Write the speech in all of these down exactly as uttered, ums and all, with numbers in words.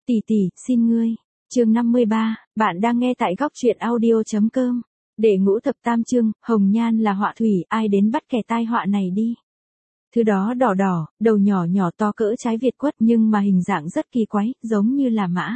Tỷ tỷ, xin ngươi. Chương năm mươi ba, bạn đang nghe tại góc truyện audio chấm com. Để ngũ thập tam chương, hồng nhan là họa thủy, ai đến bắt kẻ tai họa này đi. Thứ đó đỏ đỏ, đầu nhỏ nhỏ to cỡ trái việt quất nhưng mà hình dạng rất kỳ quái, giống như là mã.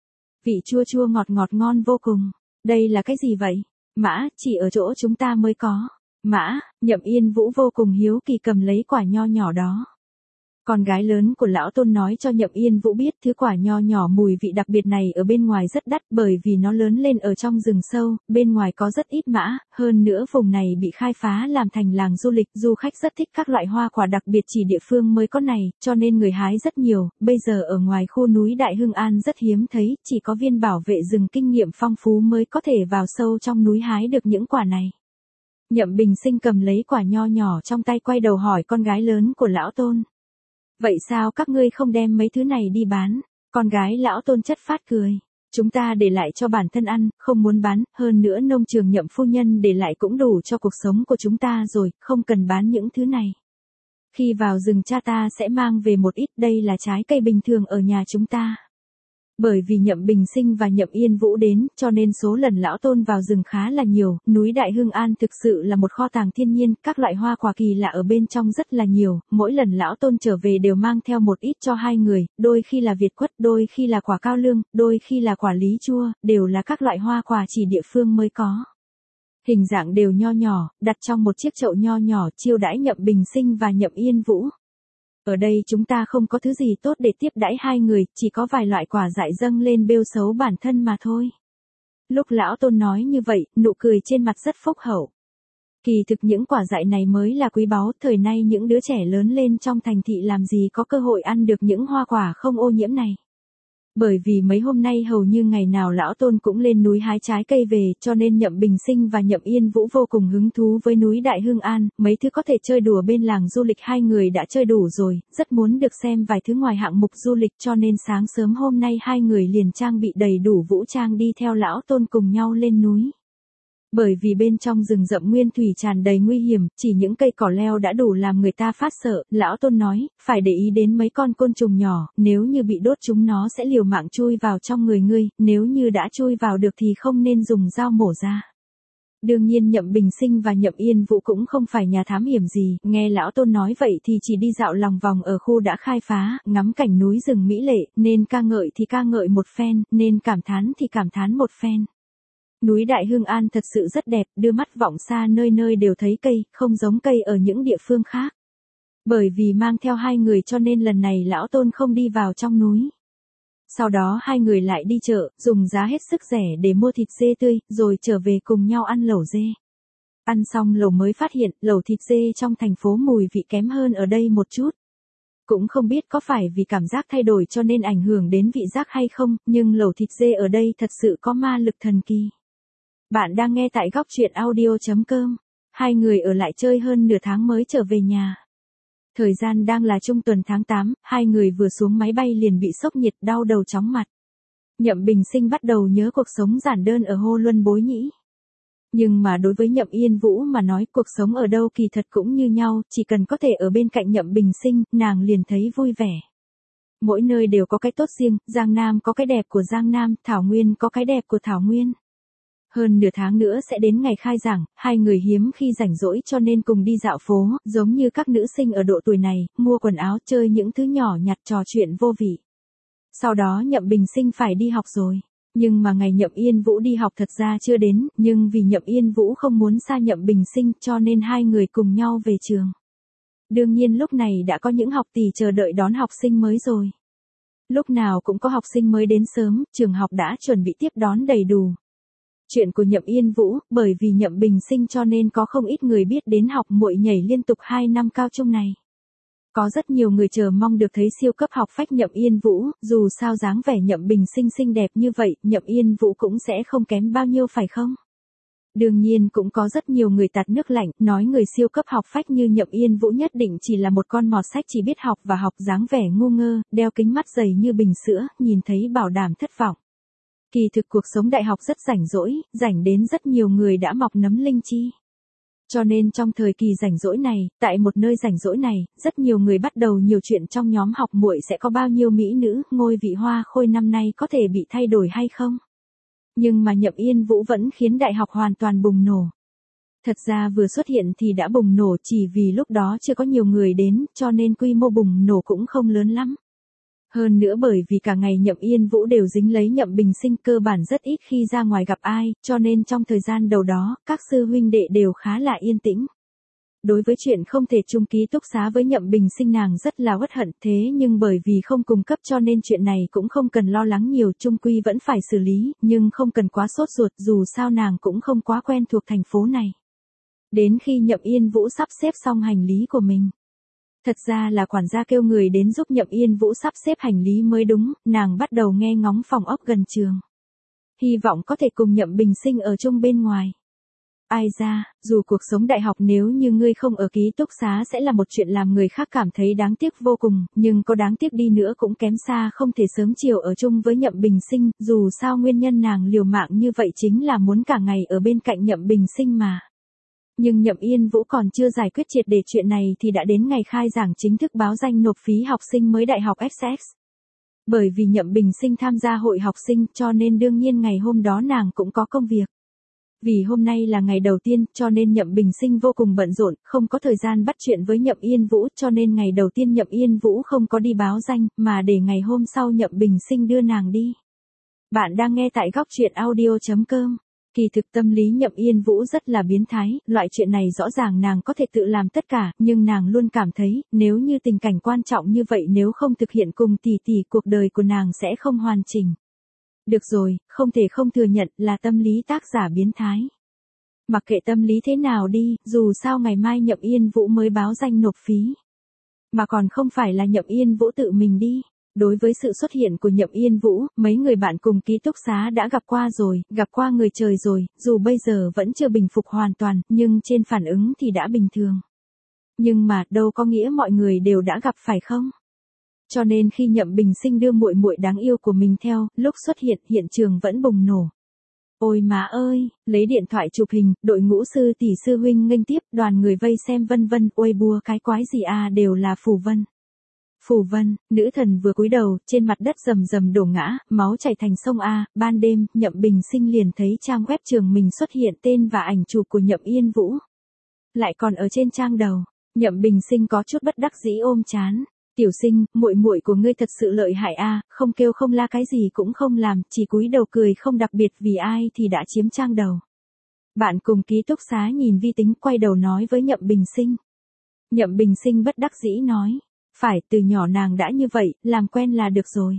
Vị chua chua ngọt ngọt ngon vô cùng. Đây là cái gì vậy? Mã, chỉ ở chỗ chúng ta mới có. Mã, Nhậm Yên Vũ vô cùng hiếu kỳ cầm lấy quả nho nhỏ đó. Con gái lớn của lão Tôn nói cho Nhậm Yên Vũ biết thứ quả nho nhỏ mùi vị đặc biệt này ở bên ngoài rất đắt bởi vì nó lớn lên ở trong rừng sâu, bên ngoài có rất ít mã, hơn nữa vùng này bị khai phá làm thành làng du lịch, du khách rất thích các loại hoa quả đặc biệt chỉ địa phương mới có này, cho nên người hái rất nhiều, bây giờ ở ngoài khu núi Đại Hưng An rất hiếm thấy, chỉ có viên bảo vệ rừng kinh nghiệm phong phú mới có thể vào sâu trong núi hái được những quả này. Nhậm Bình Sinh cầm lấy quả nho nhỏ trong tay quay đầu hỏi con gái lớn của lão Tôn. Vậy sao các ngươi không đem mấy thứ này đi bán? Con gái lão Tôn chất phát cười. Chúng ta để lại cho bản thân ăn, không muốn bán, hơn nữa nông trường Nhậm phu nhân để lại cũng đủ cho cuộc sống của chúng ta rồi, không cần bán những thứ này. Khi vào rừng cha ta sẽ mang về một ít, đây là trái cây bình thường ở nhà chúng ta. Bởi vì Nhậm Bình Sinh và Nhậm Yên Vũ đến, cho nên số lần lão Tôn vào rừng khá là nhiều, núi Đại Hưng An thực sự là một kho tàng thiên nhiên, các loại hoa quả kỳ lạ ở bên trong rất là nhiều, mỗi lần lão Tôn trở về đều mang theo một ít cho hai người, đôi khi là việt quất, đôi khi là quả cao lương, đôi khi là quả lý chua, đều là các loại hoa quả chỉ địa phương mới có. Hình dạng đều nho nhỏ, đặt trong một chiếc chậu nho nhỏ chiêu đãi Nhậm Bình Sinh và Nhậm Yên Vũ. Ở đây chúng ta không có thứ gì tốt để tiếp đãi hai người, chỉ có vài loại quả dại dâng lên bêu xấu bản thân mà thôi. Lúc lão Tôn nói như vậy, nụ cười trên mặt rất phúc hậu. Kỳ thực những quả dại này mới là quý báu, thời nay những đứa trẻ lớn lên trong thành thị làm gì có cơ hội ăn được những hoa quả không ô nhiễm này. Bởi vì mấy hôm nay hầu như ngày nào lão Tôn cũng lên núi hái trái cây về, cho nên Nhậm Bình Sinh và Nhậm Yên Vũ vô cùng hứng thú với núi Đại Hưng An, mấy thứ có thể chơi đùa bên làng du lịch hai người đã chơi đủ rồi, rất muốn được xem vài thứ ngoài hạng mục du lịch cho nên sáng sớm hôm nay hai người liền trang bị đầy đủ vũ trang đi theo lão Tôn cùng nhau lên núi. Bởi vì bên trong rừng rậm nguyên thủy tràn đầy nguy hiểm, chỉ những cây cỏ leo đã đủ làm người ta phát sợ, lão Tôn nói, phải để ý đến mấy con côn trùng nhỏ, nếu như bị đốt chúng nó sẽ liều mạng chui vào trong người ngươi, nếu như đã chui vào được thì không nên dùng dao mổ ra. Đương nhiên Nhậm Bình Sinh và Nhậm Yên Vũ cũng không phải nhà thám hiểm gì, nghe lão Tôn nói vậy thì chỉ đi dạo lòng vòng ở khu đã khai phá, ngắm cảnh núi rừng mỹ lệ, nên ca ngợi thì ca ngợi một phen, nên cảm thán thì cảm thán một phen. Núi Đại Hưng An thật sự rất đẹp, đưa mắt vọng xa nơi nơi đều thấy cây, không giống cây ở những địa phương khác. Bởi vì mang theo hai người cho nên lần này lão Tôn không đi vào trong núi. Sau đó hai người lại đi chợ, dùng giá hết sức rẻ để mua thịt dê tươi, rồi trở về cùng nhau ăn lẩu dê. Ăn xong lẩu mới phát hiện, lẩu thịt dê trong thành phố mùi vị kém hơn ở đây một chút. Cũng không biết có phải vì cảm giác thay đổi cho nên ảnh hưởng đến vị giác hay không, nhưng lẩu thịt dê ở đây thật sự có ma lực thần kỳ. Bạn đang nghe tại góc truyện audio chấm com. Hai người ở lại chơi hơn nửa tháng mới trở về nhà. Thời gian đang là trung tuần tháng tám, hai người vừa xuống máy bay liền bị sốc nhiệt đau đầu chóng mặt. Nhậm Bình Sinh bắt đầu nhớ cuộc sống giản đơn ở Hô Luân Bối Nhĩ. Nhưng mà đối với Nhậm Yên Vũ mà nói cuộc sống ở đâu kỳ thật cũng như nhau, chỉ cần có thể ở bên cạnh Nhậm Bình Sinh, nàng liền thấy vui vẻ. Mỗi nơi đều có cái tốt riêng, Giang Nam có cái đẹp của Giang Nam, Thảo Nguyên có cái đẹp của Thảo Nguyên. Hơn nửa tháng nữa sẽ đến ngày khai giảng, hai người hiếm khi rảnh rỗi cho nên cùng đi dạo phố, giống như các nữ sinh ở độ tuổi này, mua quần áo chơi những thứ nhỏ nhặt trò chuyện vô vị. Sau đó Nhậm Bình Sinh phải đi học rồi. Nhưng mà ngày Nhậm Yên Vũ đi học thật ra chưa đến, nhưng vì Nhậm Yên Vũ không muốn xa Nhậm Bình Sinh cho nên hai người cùng nhau về trường. Đương nhiên lúc này đã có những học tỷ chờ đợi đón học sinh mới rồi. Lúc nào cũng có học sinh mới đến sớm, trường học đã chuẩn bị tiếp đón đầy đủ. Chuyện của Nhậm Yên Vũ, bởi vì Nhậm Bình Sinh cho nên có không ít người biết đến học muội nhảy liên tục hai năm cao trung này. Có rất nhiều người chờ mong được thấy siêu cấp học phách Nhậm Yên Vũ, dù sao dáng vẻ Nhậm Bình Sinh xinh đẹp như vậy, Nhậm Yên Vũ cũng sẽ không kém bao nhiêu phải không? Đương nhiên cũng có rất nhiều người tạt nước lạnh, nói người siêu cấp học phách như Nhậm Yên Vũ nhất định chỉ là một con mọt sách chỉ biết học và học dáng vẻ ngu ngơ, đeo kính mắt dày như bình sữa, nhìn thấy bảo đảm thất vọng. Kỳ thực cuộc sống đại học rất rảnh rỗi, rảnh đến rất nhiều người đã mọc nấm linh chi. Cho nên trong thời kỳ rảnh rỗi này, tại một nơi rảnh rỗi này, rất nhiều người bắt đầu nhiều chuyện trong nhóm học muội sẽ có bao nhiêu mỹ nữ, ngôi vị hoa khôi năm nay có thể bị thay đổi hay không? Nhưng mà Nhậm Yên Vũ vẫn khiến đại học hoàn toàn bùng nổ. Thật ra vừa xuất hiện thì đã bùng nổ chỉ vì lúc đó chưa có nhiều người đến, cho nên quy mô bùng nổ cũng không lớn lắm. Hơn nữa bởi vì cả ngày Nhậm Yên Vũ đều dính lấy Nhậm Bình Sinh, cơ bản rất ít khi ra ngoài gặp ai, cho nên trong thời gian đầu đó, các sư huynh đệ đều khá là yên tĩnh. Đối với chuyện không thể chung ký túc xá với Nhậm Bình Sinh nàng rất là uất hận, thế nhưng bởi vì không cung cấp cho nên chuyện này cũng không cần lo lắng nhiều, chung quy vẫn phải xử lý, nhưng không cần quá sốt ruột, dù sao nàng cũng không quá quen thuộc thành phố này. Đến khi Nhậm Yên Vũ sắp xếp xong hành lý của mình. Thật ra là quản gia kêu người đến giúp Nhậm Yên Vũ sắp xếp hành lý mới đúng, nàng bắt đầu nghe ngóng phòng ốc gần trường. Hy vọng có thể cùng Nhậm Bình Sinh ở chung bên ngoài. Ai ra, dù cuộc sống đại học nếu như ngươi không ở ký túc xá sẽ là một chuyện làm người khác cảm thấy đáng tiếc vô cùng, nhưng có đáng tiếc đi nữa cũng kém xa không thể sớm chiều ở chung với Nhậm Bình Sinh, dù sao nguyên nhân nàng liều mạng như vậy chính là muốn cả ngày ở bên cạnh Nhậm Bình Sinh mà. Nhưng Nhậm Yên Vũ còn chưa giải quyết triệt để chuyện này thì đã đến ngày khai giảng chính thức báo danh nộp phí học sinh mới đại học ét ét. Bởi vì Nhậm Bình Sinh tham gia hội học sinh cho nên đương nhiên ngày hôm đó nàng cũng có công việc. Vì hôm nay là ngày đầu tiên cho nên Nhậm Bình Sinh vô cùng bận rộn, không có thời gian bắt chuyện với Nhậm Yên Vũ cho nên ngày đầu tiên Nhậm Yên Vũ không có đi báo danh mà để ngày hôm sau Nhậm Bình Sinh đưa nàng đi. Bạn đang nghe tại góc truyện audio chấm com. Kỳ thực tâm lý Nhậm Yên Vũ rất là biến thái, loại chuyện này rõ ràng nàng có thể tự làm tất cả, nhưng nàng luôn cảm thấy, nếu như tình cảnh quan trọng như vậy nếu không thực hiện cùng tỷ tỷ cuộc đời của nàng sẽ không hoàn chỉnh. Được rồi, không thể không thừa nhận là tâm lý tác giả biến thái. Mặc kệ tâm lý thế nào đi, dù sao ngày mai Nhậm Yên Vũ mới báo danh nộp phí. Mà còn không phải là Nhậm Yên Vũ tự mình đi. Đối với sự xuất hiện của Nhậm Yên Vũ, mấy người bạn cùng ký túc xá đã gặp qua rồi, gặp qua người trời rồi, dù bây giờ vẫn chưa bình phục hoàn toàn, nhưng trên phản ứng thì đã bình thường. Nhưng mà, đâu có nghĩa mọi người đều đã gặp phải không? Cho nên khi Nhậm Bình Sinh đưa muội muội đáng yêu của mình theo, lúc xuất hiện, hiện trường vẫn bùng nổ. Ôi má ơi, lấy điện thoại chụp hình, đội ngũ sư tỷ sư huynh nghênh tiếp, đoàn người vây xem vân vân, ôi bua cái quái gì à, đều là phù vân. Phù vân, nữ thần vừa cúi đầu, trên mặt đất rầm rầm đổ ngã, máu chảy thành sông A, ban đêm, Nhậm Bình Sinh liền thấy trang web trường mình xuất hiện tên và ảnh chụp của Nhậm Yên Vũ. Lại còn ở trên trang đầu, Nhậm Bình Sinh có chút bất đắc dĩ ôm chán. Tiểu Sinh, muội muội của ngươi thật sự lợi hại a, không kêu không la cái gì cũng không làm, chỉ cúi đầu cười không đặc biệt vì ai thì đã chiếm trang đầu. Bạn cùng ký túc xá nhìn vi tính quay đầu nói với Nhậm Bình Sinh. Nhậm Bình Sinh bất đắc dĩ nói. Phải, từ nhỏ nàng đã như vậy, làm quen là được rồi.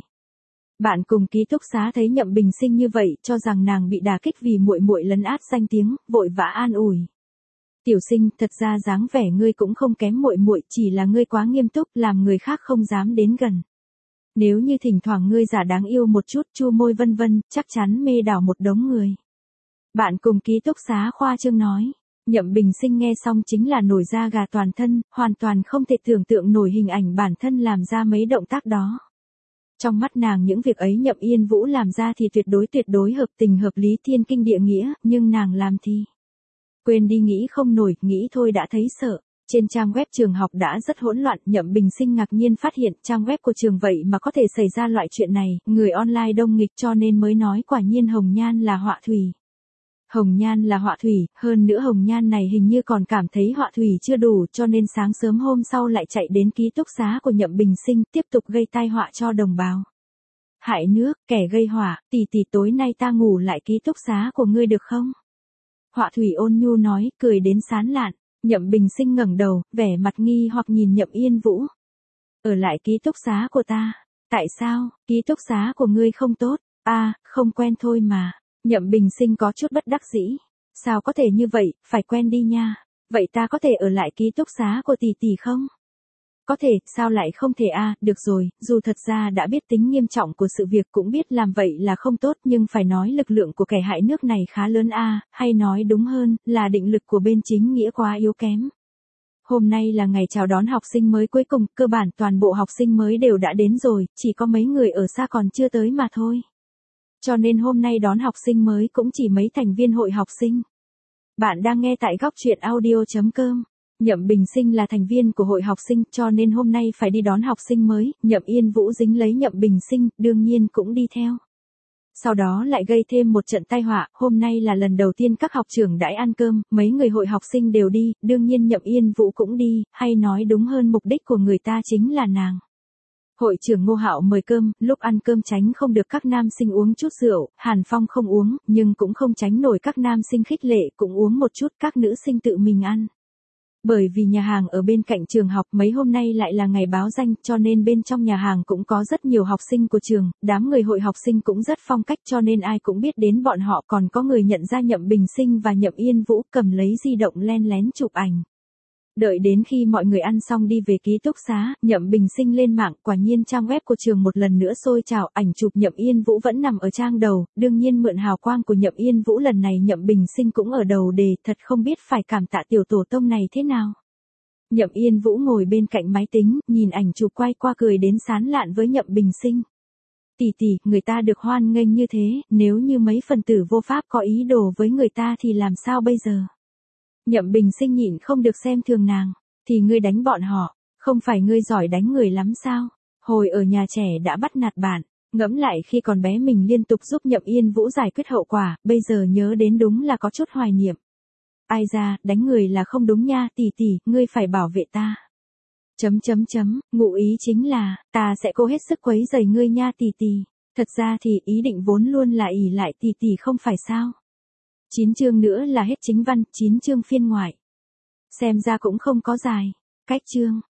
Bạn cùng ký túc xá thấy Nhậm Bình Sinh như vậy, cho rằng nàng bị đả kích vì muội muội lấn át danh tiếng, vội vã an ủi. Tiểu Sinh, thật ra dáng vẻ ngươi cũng không kém muội muội, chỉ là ngươi quá nghiêm túc, làm người khác không dám đến gần. Nếu như thỉnh thoảng ngươi giả đáng yêu một chút, chu môi vân vân, chắc chắn mê đảo một đống người. Bạn cùng ký túc xá khoa trương nói. Nhậm Bình Sinh nghe xong chính là nổi da gà toàn thân, hoàn toàn không thể tưởng tượng nổi hình ảnh bản thân làm ra mấy động tác đó. Trong mắt nàng những việc ấy Nhậm Yên Vũ làm ra thì tuyệt đối tuyệt đối hợp tình hợp lý thiên kinh địa nghĩa, nhưng nàng làm thì quên đi nghĩ không nổi, nghĩ thôi đã thấy sợ. Trên trang web trường học đã rất hỗn loạn, Nhậm Bình Sinh ngạc nhiên phát hiện trang web của trường vậy mà có thể xảy ra loại chuyện này, người online đông nghịch cho nên mới nói quả nhiên Hồng Nhan là họa thủy. Hồng Nhan là họa thủy, hơn nữa Hồng Nhan này hình như còn cảm thấy họa thủy chưa đủ cho nên sáng sớm hôm sau lại chạy đến ký túc xá của Nhậm Bình Sinh tiếp tục gây tai họa cho đồng bào. Hại nước, kẻ gây họa, tỷ tỷ tối nay ta ngủ lại ký túc xá của ngươi được không? Họa thủy ôn nhu nói, cười đến sán lạn. Nhậm Bình Sinh ngẩng đầu, vẻ mặt nghi hoặc nhìn Nhậm Yên Vũ. Ở lại ký túc xá của ta. Tại sao, ký túc xá của ngươi không tốt? A, à, không quen thôi mà. Nhậm Bình Sinh có chút bất đắc dĩ. Sao có thể như vậy, phải quen đi nha. Vậy ta có thể ở lại ký túc xá của tỷ tỷ không? Có thể, sao lại không thể a, à, được rồi, dù thật ra đã biết tính nghiêm trọng của sự việc cũng biết làm vậy là không tốt nhưng phải nói lực lượng của kẻ hại nước này khá lớn a, à, hay nói đúng hơn, là định lực của bên chính nghĩa quá yếu kém. Hôm nay là ngày chào đón học sinh mới cuối cùng, cơ bản toàn bộ học sinh mới đều đã đến rồi, chỉ có mấy người ở xa còn chưa tới mà thôi. Cho nên hôm nay đón học sinh mới cũng chỉ mấy thành viên hội học sinh. Bạn đang nghe tại góc chuyện audio chấm com. Nhậm Bình Sinh là thành viên của hội học sinh cho nên hôm nay phải đi đón học sinh mới, Nhậm Yên Vũ dính lấy Nhậm Bình Sinh, đương nhiên cũng đi theo. Sau đó lại gây thêm một trận tai họa, hôm nay là lần đầu tiên các học trưởng đãi ăn cơm, mấy người hội học sinh đều đi, đương nhiên Nhậm Yên Vũ cũng đi, hay nói đúng hơn mục đích của người ta chính là nàng. Hội trưởng Ngô Hạo mời cơm, lúc ăn cơm tránh không được các nam sinh uống chút rượu, Hàn Phong không uống, nhưng cũng không tránh nổi các nam sinh khích lệ cũng uống một chút, các nữ sinh tự mình ăn. Bởi vì nhà hàng ở bên cạnh trường học mấy hôm nay lại là ngày báo danh cho nên bên trong nhà hàng cũng có rất nhiều học sinh của trường, đám người hội học sinh cũng rất phong cách cho nên ai cũng biết đến bọn họ, còn có người nhận ra Nhậm Bình Sinh và Nhậm Yên Vũ cầm lấy di động len lén chụp ảnh. Đợi đến khi mọi người ăn xong đi về ký túc xá, Nhậm Bình Sinh lên mạng, quả nhiên trang web của trường một lần nữa sôi trào, ảnh chụp Nhậm Yên Vũ vẫn nằm ở trang đầu, đương nhiên mượn hào quang của Nhậm Yên Vũ lần này Nhậm Bình Sinh cũng ở đầu đề, thật không biết phải cảm tạ tiểu tổ tông này thế nào. Nhậm Yên Vũ ngồi bên cạnh máy tính, nhìn ảnh chụp quay qua cười đến sán lạn với Nhậm Bình Sinh. Tỷ tỷ, người ta được hoan nghênh như thế, nếu như mấy phần tử vô pháp có ý đồ với người ta thì làm sao bây giờ? Nhậm Bình Sinh nhịn không được xem thường nàng, thì ngươi đánh bọn họ, không phải ngươi giỏi đánh người lắm sao? Hồi ở nhà trẻ đã bắt nạt bạn, ngẫm lại khi còn bé mình liên tục giúp Nhậm Yên Vũ giải quyết hậu quả, bây giờ nhớ đến đúng là có chút hoài niệm. Ai ra, đánh người là không đúng nha, tỷ tỷ, ngươi phải bảo vệ ta. Chấm chấm chấm, ngụ ý chính là, ta sẽ cố hết sức quấy rầy ngươi nha tỷ tỷ. Thật ra thì ý định vốn luôn là ỷ lại tỷ tỷ không phải sao? chín chương nữa là hết chính văn, chín chương phiên ngoại. Xem ra cũng không có dài. Cách chương.